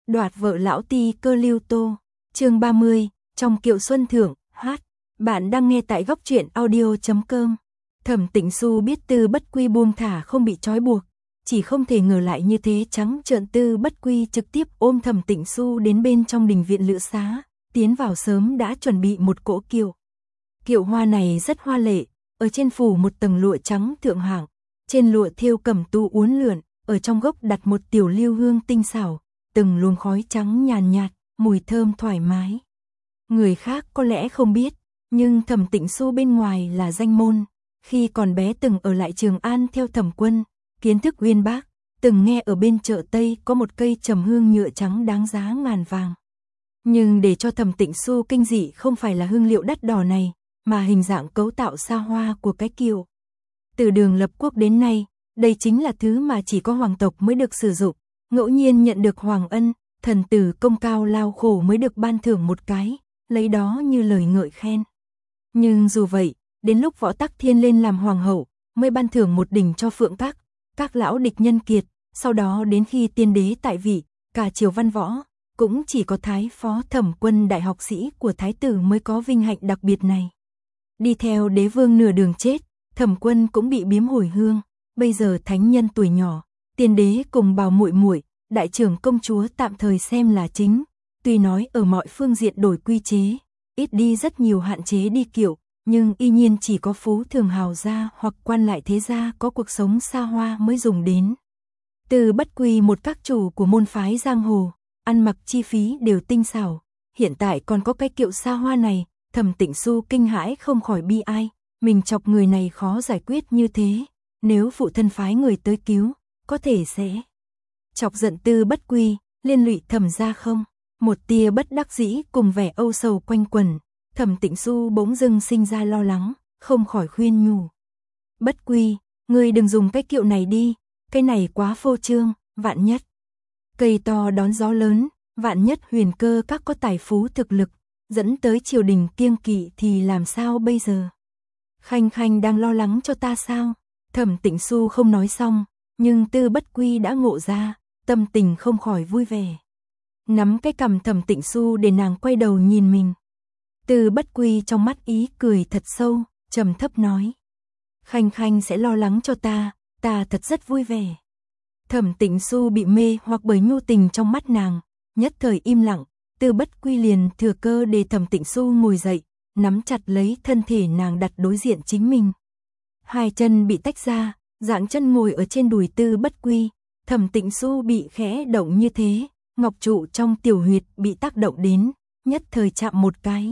Đoạt vợ lão ti cơ Lưu Tô, chương 30, trong kiệu xuân thưởng, hát. Bạn đang nghe tại góc truyện audio.com. Thẩm Tĩnh Xu biết Tư Bất Quy buông thả không bị trói buộc, chỉ không thể ngờ lại như thế trắng trợn Tư Bất Quy trực tiếp ôm Thẩm Tĩnh Xu đến bên trong đình viện lữ xá, tiến vào sớm đã chuẩn bị một cỗ kiệu. Kiệu hoa này rất hoa lệ, ở trên phủ một tầng lụa trắng thượng hạng, trên lụa thêu cẩm tú uốn lượn, ở trong gốc đặt một tiểu lưu hương tinh xảo, từng luồng khói trắng nhàn nhạt, mùi thơm thoải mái. Người khác có lẽ không biết, nhưng Thẩm Tĩnh Xu bên ngoài là danh môn, khi còn bé từng ở lại Trường An theo Thẩm Quân, kiến thức uyên bác, từng nghe ở bên chợ Tây có một cây trầm hương nhựa trắng đáng giá ngàn vàng. Nhưng để cho Thẩm Tĩnh Xu kinh dị không phải là hương liệu đắt đỏ này, mà hình dạng cấu tạo xa hoa của cái kiệu. Từ đường lập quốc đến nay, đây chính là thứ mà chỉ có hoàng tộc mới được sử dụng, ngẫu nhiên nhận được hoàng ân, thần tử công cao lao khổ mới được ban thưởng một cái, lấy đó như lời ngợi khen. Nhưng dù vậy, đến lúc Võ Tắc Thiên lên làm hoàng hậu, mới ban thưởng một đỉnh cho Phượng các lão địch nhân kiệt, sau đó đến khi tiên đế tại vị, cả triều văn võ, cũng chỉ có Thái Phó Thẩm Quân đại học sĩ của Thái tử mới có vinh hạnh đặc biệt này. Đi theo đế vương nửa đường chết, Thẩm Quân cũng bị biếm hồi hương, bây giờ thánh nhân tuổi nhỏ, tiên đế cùng bào muội muội, đại trưởng công chúa tạm thời xem là chính, tuy nói ở mọi phương diện đổi quy chế, ít đi rất nhiều hạn chế đi kiệu, nhưng y nhiên chỉ có phú thường hào gia hoặc quan lại thế gia có cuộc sống xa hoa mới dùng đến. Từ Bất Quy một các chủ của môn phái giang hồ, ăn mặc chi phí đều tinh xảo, hiện tại còn có cái kiệu xa hoa này, Thẩm Tĩnh Xu kinh hãi không khỏi bi ai, mình chọc người này khó giải quyết như thế, nếu phụ thân phái người tới cứu, có thể sẽ chọc giận Tư Bất Quy, liên lụy Thẩm gia không? Một tia bất đắc dĩ cùng vẻ âu sầu quanh quẩn, Thẩm Tĩnh Xu bỗng dưng sinh ra lo lắng, không khỏi khuyên nhủ. Bất Quy, ngươi đừng dùng cái kiệu này đi, cái này quá phô trương, vạn nhất cây to đón gió lớn, vạn nhất Huyền Cơ các có tài phú thực lực, dẫn tới triều đình kiêng kỵ thì làm sao bây giờ? Khanh Khanh đang lo lắng cho ta sao? Thẩm Tĩnh Xu không nói xong, nhưng Tư Bất Quy đã ngộ ra, tâm tình không khỏi vui vẻ. Nắm cái cằm Thẩm Tĩnh Xu để nàng quay đầu nhìn mình. Tư Bất Quy trong mắt ý cười thật sâu, trầm thấp nói. Khanh Khanh sẽ lo lắng cho ta thật rất vui vẻ. Thẩm Tĩnh Xu bị mê hoặc bởi nhu tình trong mắt nàng, nhất thời im lặng, Tư Bất Quy liền thừa cơ để Thẩm Tĩnh Xu ngồi dậy, nắm chặt lấy thân thể nàng đặt đối diện chính mình. Hai chân bị tách ra, dạng chân ngồi ở trên đùi Tư Bất Quy, Thẩm Tĩnh Xu bị khẽ động như thế, ngọc trụ trong tiểu huyệt bị tác động đến, nhất thời chạm một cái.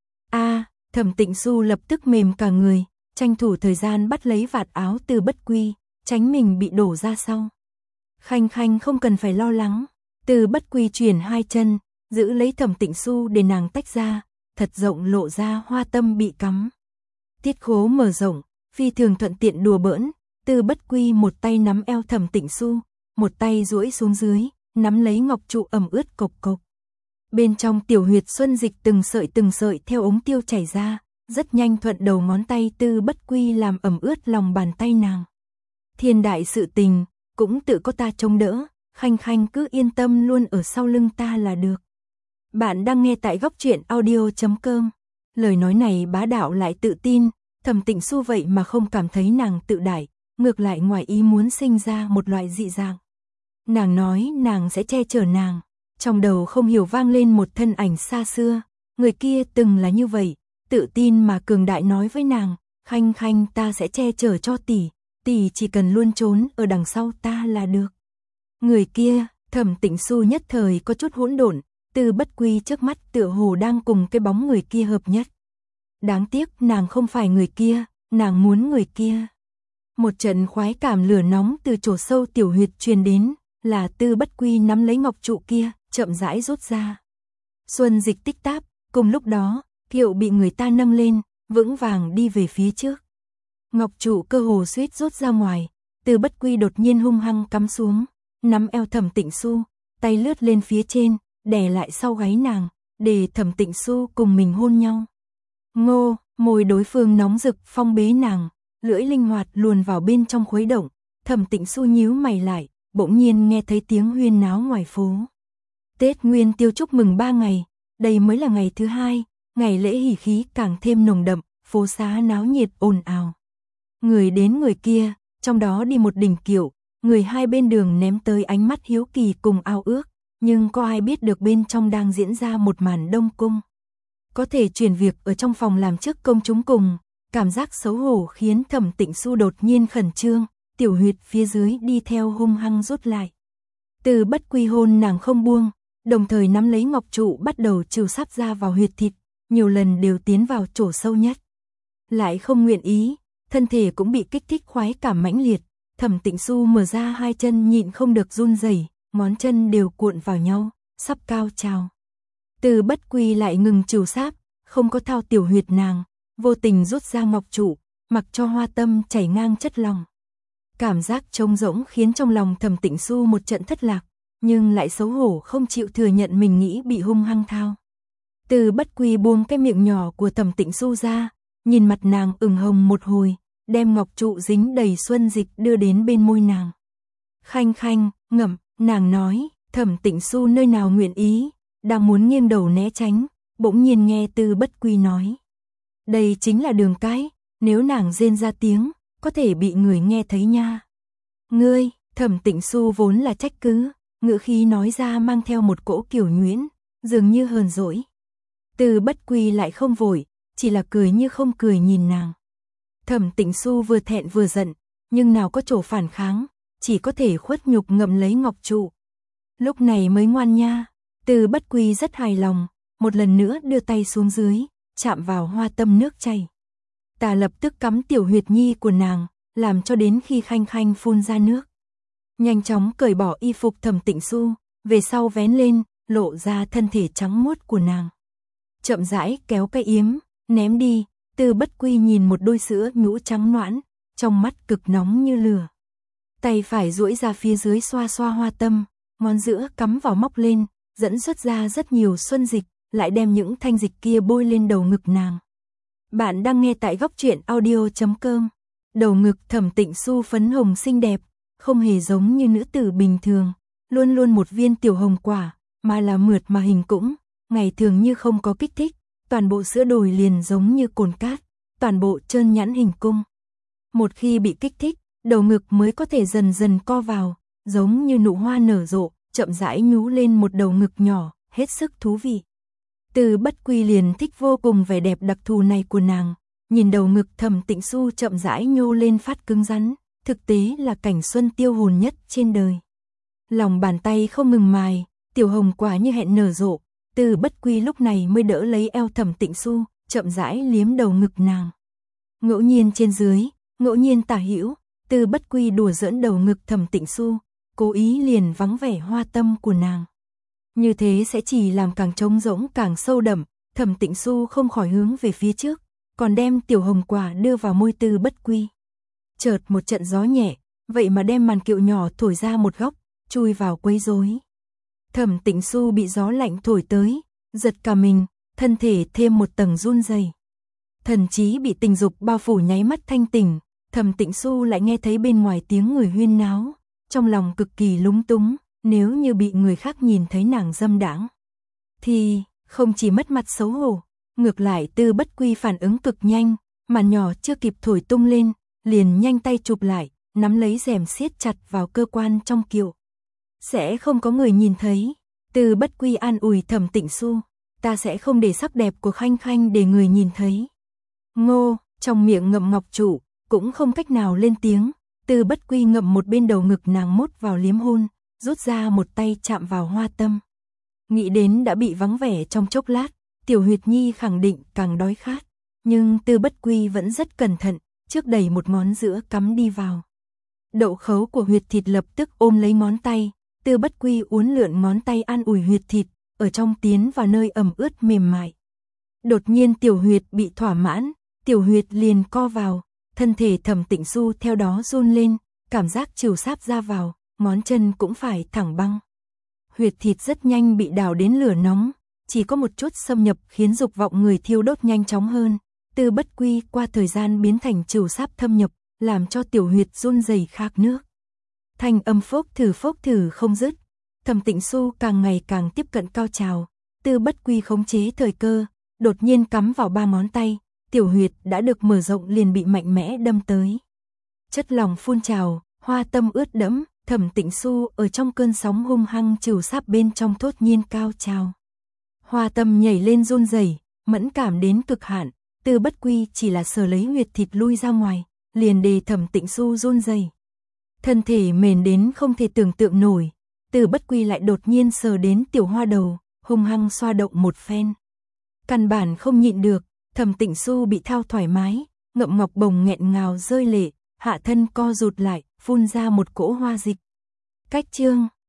Thẩm Tĩnh Xu lập tức mềm cả người, tranh thủ thời gian bắt lấy vạt áo Tư Bất Quy, tránh mình bị đổ ra sau. Khanh Khanh không cần phải lo lắng, Tư Bất Quy chuyển hai chân, giữ lấy Thẩm Tĩnh Xu để nàng tách ra, thật rộng lộ ra hoa tâm bị cắm. Tiết khố mở rộng, phi thường thuận tiện đùa bỡn, Tư Bất Quy một tay nắm eo Thẩm Tĩnh Xu, một tay duỗi xuống dưới, nắm lấy ngọc trụ ẩm ướt cộc cộc. Bên trong tiểu huyệt xuân dịch từng sợi theo ống tiêu chảy ra, rất nhanh thuận đầu ngón tay Tư Bất Quy làm ẩm ướt lòng bàn tay nàng. Thiên đại sự tình, cũng tự có ta trông đỡ, Khanh Khanh cứ yên tâm luôn ở sau lưng ta là được. Bạn đang nghe tại góc truyện audio.com. Lời nói này bá đạo lại tự tin, Thẩm Tĩnh Xu vậy mà không cảm thấy nàng tự đại, ngược lại ngoài ý muốn sinh ra một loại dị dạng. Nàng nói nàng sẽ che chở nàng, trong đầu không hiểu vang lên một thân ảnh xa xưa, người kia từng là như vậy, tự tin mà cường đại nói với nàng, Khanh Khanh ta sẽ che chở cho tỷ chỉ cần luôn trốn ở đằng sau ta là được. Người kia, Thẩm Tĩnh Xu nhất thời có chút hỗn độn, Tư Bất Quy trước mắt tựa hồ đang cùng cái bóng người kia hợp nhất. Đáng tiếc nàng không phải người kia, nàng muốn người kia. Một trận khoái cảm lửa nóng từ chỗ sâu tiểu huyệt truyền đến, là Tư Bất Quy nắm lấy ngọc trụ kia, chậm rãi rút ra. Xuân dịch tích táp, cùng lúc đó, kiệu bị người ta nâng lên, vững vàng đi về phía trước. Ngọc trụ cơ hồ suýt rút ra ngoài, Tư Bất Quy đột nhiên hung hăng cắm xuống, nắm eo Thẩm Tĩnh Xu, tay lướt lên phía trên, đè lại sau gáy nàng, để Thẩm Tĩnh Xu cùng mình hôn nhau. Ngô, môi đối phương nóng rực phong bế nàng, lưỡi linh hoạt luồn vào bên trong khuấy động, Thẩm Tĩnh Xu nhíu mày lại, bỗng nhiên nghe thấy tiếng huyên náo ngoài phố. Tết Nguyên Tiêu chúc mừng 3 ngày, đây mới là ngày thứ 2, ngày lễ hỉ khí càng thêm nồng đậm, phố xá náo nhiệt ồn ào. Người đến người kia, trong đó đi một đình kiệu, người hai bên đường ném tới ánh mắt hiếu kỳ cùng ao ước, nhưng có ai biết được bên trong đang diễn ra một màn đông cung. Có thể chuyển việc ở trong phòng làm trước công chúng cùng, cảm giác xấu hổ khiến Thẩm Tịnh Xu đột nhiên khẩn trương, Tiểu Huyệt phía dưới đi theo hung hăng rút lại. Từ Bất Quy hôn nàng không buông, đồng thời nắm lấy ngọc trụ bắt đầu trừ sắp ra vào huyệt thịt, nhiều lần đều tiến vào chỗ sâu nhất. Lại không nguyện ý, thân thể cũng bị kích thích khoái cảm mãnh liệt, Thẩm Tịnh Xu mở ra hai chân nhịn không được run rẩy, ngón chân đều cuộn vào nhau, sắp cao trào. Từ Bất Quy lại ngừng trừ sáp, không có thao tiểu huyệt nàng, vô tình rút ra ngọc trụ, mặc cho hoa tâm chảy ngang chất lòng. Cảm giác trống rỗng khiến trong lòng Thẩm Tịnh Xu một trận thất lạc, nhưng lại xấu hổ không chịu thừa nhận mình nghĩ bị hung hăng thao. Từ Bất Quy buông cái miệng nhỏ của Thẩm Tịnh Xu ra, nhìn mặt nàng ửng hồng một hồi, đem ngọc trụ dính đầy xuân dịch đưa đến bên môi nàng. Khanh khanh, ngậm, nàng nói, Thẩm Tịnh Xu nơi nào nguyện ý, đang muốn nghiêng đầu né tránh, bỗng nhiên nghe Từ Bất Quy nói. Đây chính là đường cái, nếu nàng rên ra tiếng, có thể bị người nghe thấy nha. Ngươi, Thẩm Tịnh Xu vốn là trách cứ, ngữ khí nói ra mang theo một cỗ kiểu nhuyễn, dường như hờn dỗi. Từ Bất Quy lại không vội, chỉ là cười như không cười nhìn nàng. Thẩm Tịnh Xu vừa thẹn vừa giận, nhưng nào có chỗ phản kháng, chỉ có thể khuất nhục ngậm lấy ngọc trụ. Lúc này mới ngoan nha. Từ Bất Quy rất hài lòng, một lần nữa đưa tay xuống dưới, chạm vào hoa tâm nước chảy. Ta lập tức cắm tiểu huyệt nhi của nàng, làm cho đến khi khanh khanh phun ra nước. Nhanh chóng cởi bỏ y phục Thẩm Tịnh Xu, về sau vén lên, lộ ra thân thể trắng muốt của nàng. Chậm rãi kéo cái yếm, ném đi, Từ Bất Quy nhìn một đôi sữa nhũ trắng nõn, trong mắt cực nóng như lửa. Tay phải duỗi ra phía dưới xoa xoa hoa tâm, ngón giữa cắm vào móc lên, dẫn xuất ra rất nhiều xuân dịch, lại đem những thanh dịch kia bôi lên đầu ngực nàng. Bạn đang nghe tại góc truyện audio.com. Đầu ngực Thẩm Tịnh Xu phấn hồng xinh đẹp, không hề giống như nữ tử bình thường, luôn luôn một viên tiểu hồng quả, mà là mượt mà hình cũng, ngày thường như không có kích thích, toàn bộ sữa đồi liền giống như cồn cát, toàn bộ trơn nhẵn hình cung. Một khi bị kích thích, đầu ngực mới có thể dần dần co vào, giống như nụ hoa nở rộ, chậm rãi nhú lên một đầu ngực nhỏ, hết sức thú vị. Từ Bất Quy liền thích vô cùng vẻ đẹp đặc thù này của nàng, nhìn đầu ngực Thẩm Tịnh Xu chậm rãi nhô lên phát cứng rắn, thực tế là cảnh xuân tiêu hồn nhất trên đời. Lòng bàn tay không ngừng mài, tiểu hồng quả như hẹn nở rộ, Từ Bất Quy lúc này mới đỡ lấy eo Thẩm Tịnh Xu, chậm rãi liếm đầu ngực nàng. Ngẫu nhiên trên dưới, ngẫu nhiên tả hữu, Từ Bất Quy đùa giỡn đầu ngực Thẩm Tịnh Xu, cố ý liền vắng vẻ hoa tâm của nàng. Như thế sẽ chỉ làm càng trống rỗng càng sâu đậm, Thẩm Tịnh Xu không khỏi hướng về phía trước, còn đem tiểu hồng quả đưa vào môi Từ Bất Quy. Chợt một trận gió nhẹ, vậy mà đem màn kiệu nhỏ thổi ra một góc, chui vào quấy rối. Thẩm Tịnh Xu bị gió lạnh thổi tới, giật cả mình, thân thể thêm một tầng run rẩy. Thần trí bị tình dục bao phủ nháy mắt thanh tỉnh, Thẩm Tịnh Xu lại nghe thấy bên ngoài tiếng người huyên náo, trong lòng cực kỳ lúng túng, nếu như bị người khác nhìn thấy nàng dâm đãng, thì không chỉ mất mặt xấu hổ, ngược lại Từ Bất Quy phản ứng cực nhanh, màn nhỏ chưa kịp thổi tung lên, liền nhanh tay chụp lại, nắm lấy rèm siết chặt vào cơ quan trong kiệu. Sẽ không có người nhìn thấy. Từ Bất Quy an ủi Thẩm Tịnh Xu, ta sẽ không để sắc đẹp của khanh khanh để người nhìn thấy. Ngô, trong miệng ngậm ngọc trụ, cũng không cách nào lên tiếng. Từ Bất Quy ngậm một bên đầu ngực nàng mốt vào liếm hôn, rút ra một tay chạm vào hoa tâm. Nghĩ đến đã bị vắng vẻ trong chốc lát, Tiểu Huyệt Nhi khẳng định càng đói khát, nhưng Từ Bất Quy vẫn rất cẩn thận, trước đẩy một ngón giữa cắm đi vào. Đậu khấu của huyệt thịt lập tức ôm lấy ngón tay, Từ Bất Quy uốn lượn ngón tay an ủi huyệt thịt, ở trong tiến vào nơi ẩm ướt mềm mại. Đột nhiên tiểu huyệt bị thỏa mãn, tiểu huyệt liền co vào, thân thể Thẩm Tịnh Xu theo đó run lên, cảm giác chiều sáp ra vào, ngón chân cũng phải thẳng băng. Huyệt thịt rất nhanh bị đảo đến lửa nóng, chỉ có một chút xâm nhập khiến dục vọng người thiêu đốt nhanh chóng hơn. Từ Bất Quy qua thời gian biến thành chiều sáp thâm nhập, làm cho tiểu huyệt run rẩy khạc nước. Thanh âm phốc thử không dứt. Thẩm Tịnh Xu càng ngày càng tiếp cận cao trào, Tư Bất Quy khống chế thời cơ, đột nhiên cắm vào 3 ngón tay, tiểu huyệt đã được mở rộng liền bị mạnh mẽ đâm tới. Chất lỏng phun trào, hoa tâm ướt đẫm, Thẩm Tịnh Xu ở trong cơn sóng hung hăng trừu sáp bên trong thốt nhiên cao trào. Hoa tâm nhảy lên run rẩy, mẫn cảm đến cực hạn, Tư Bất Quy chỉ là sờ lấy huyệt thịt lui ra ngoài, liền để Thẩm Tịnh Xu run rẩy. Thân thể mềm đến không thể tưởng tượng nổi, Tư Bất Quy lại đột nhiên sờ đến tiểu hoa đầu, hung hăng xoa động một phen. Căn bản không nhịn được, Thẩm Tịnh Xu bị thao thoải mái, ngậm ngọc bồng nghẹn ngào rơi lệ, hạ thân co rụt lại, phun ra một cỗ hoa dịch. Cách chương